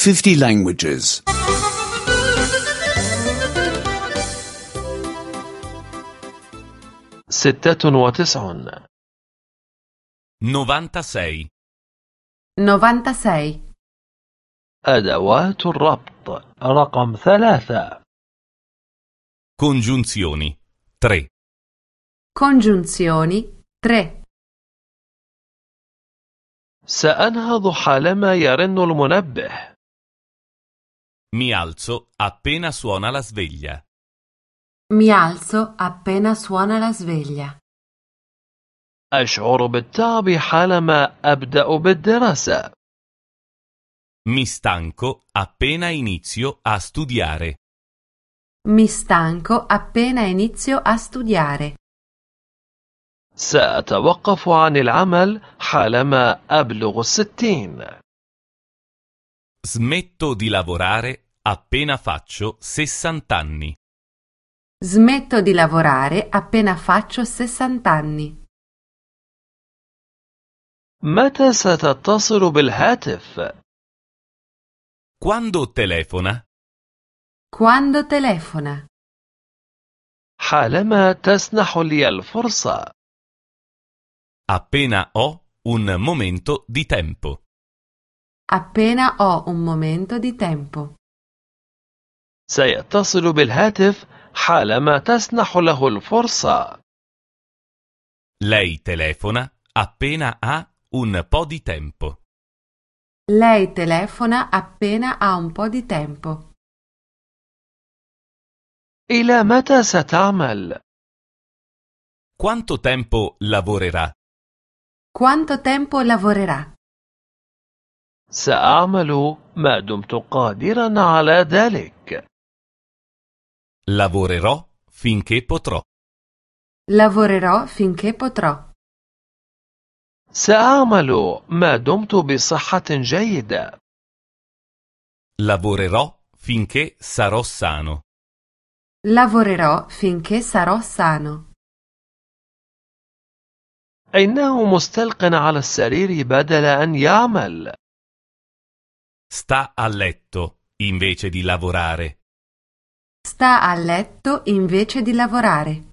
50 languages. 96 96 96 أدوات الربط رقم 3 Congiunzioni 3 Congiunzioni 3 سأنهض حالما يرن المنبه. Mi alzo appena suona la sveglia. Mi alzo appena suona la sveglia. أشعر بالتعب حالما أبدأ بالدراسة. Mi stanco appena inizio a studiare. Mi stanco appena inizio a studiare. سأتوقف عن العمل حالما أبلغ 60. Smetto di lavorare appena faccio 60 anni. Smetto di lavorare appena faccio 60 anni. متى ستتصل بالهاتف؟ Quando telefona? Quando telefona? حالما تسنح لي الفرصة. Appena ho un momento di tempo. Appena ho un momento di tempo. سيتصل بالهاتف حالما تسنح له الفرصة. Lei telefona appena ha un po' di tempo. Lei telefona appena ha un po' di tempo. إلى متى ستعمل؟ Quanto tempo lavorerà? Quanto tempo lavorerà? سأعمل ما دمت قادرا على ذلك. Lavorerò finché potrò. Lavorerò finché potrò. سأعمل ما دمت بصحة جيدة. Lavorerò finché sarò sano. Lavorerò finché sarò sano. إنه مستلق على السرير بدل أن يعمل. Sta a letto invece di lavorare. Sta a letto invece di lavorare.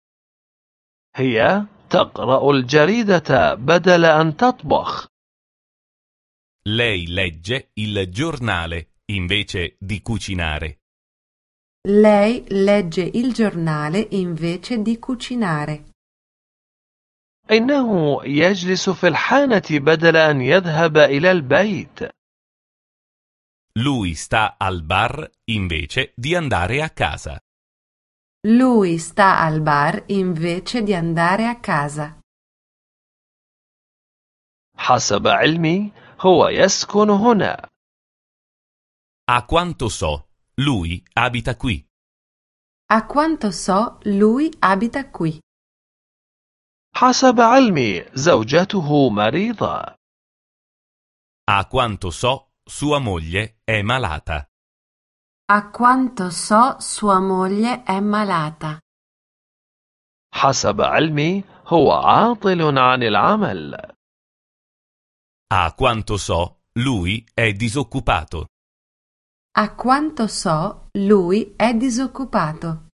هي تقرأ الجريدة بدل أن تطبخ. Lei legge il giornale invece di cucinare. Lei legge il giornale invece di cucinare. إنه يجلس في الحانة بدل أن يذهب إلى البيت. Lui sta al bar invece di andare a casa. Lui sta al bar invece di andare a casa. حسب علمي هو يسكن هنا. A quanto so, lui abita qui. A quanto so, lui abita qui. حسب علمي زوجته مريضة. A quanto so, sua moglie è malata. A quanto so, sua moglie è malata. حسب علمي هو عاطل عن العمل. A quanto so, lui è disoccupato. A quanto so, lui è disoccupato.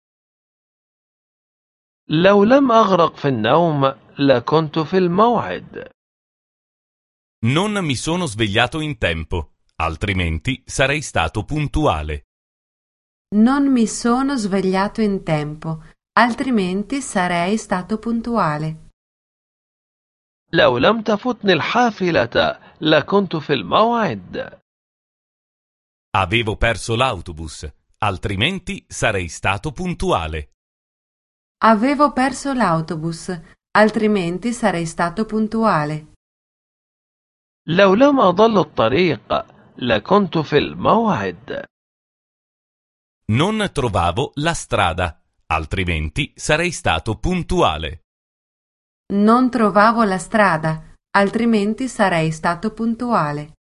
لو لم أغرق في النوم لكنت في الموعد. Non mi sono svegliato in tempo, altrimenti sarei stato puntuale. Non mi sono svegliato in tempo, altrimenti sarei stato puntuale. لو لم تفتني الحافلة لكنت في الموعد. Avevo perso l'autobus, altrimenti sarei stato puntuale. Avevo perso l'autobus, altrimenti sarei stato puntuale. لو لم أضل الطريق لكنت في الموعد. Non trovavo la strada, altrimenti sarei stato puntuale. Non trovavo la strada, altrimenti sarei stato puntuale.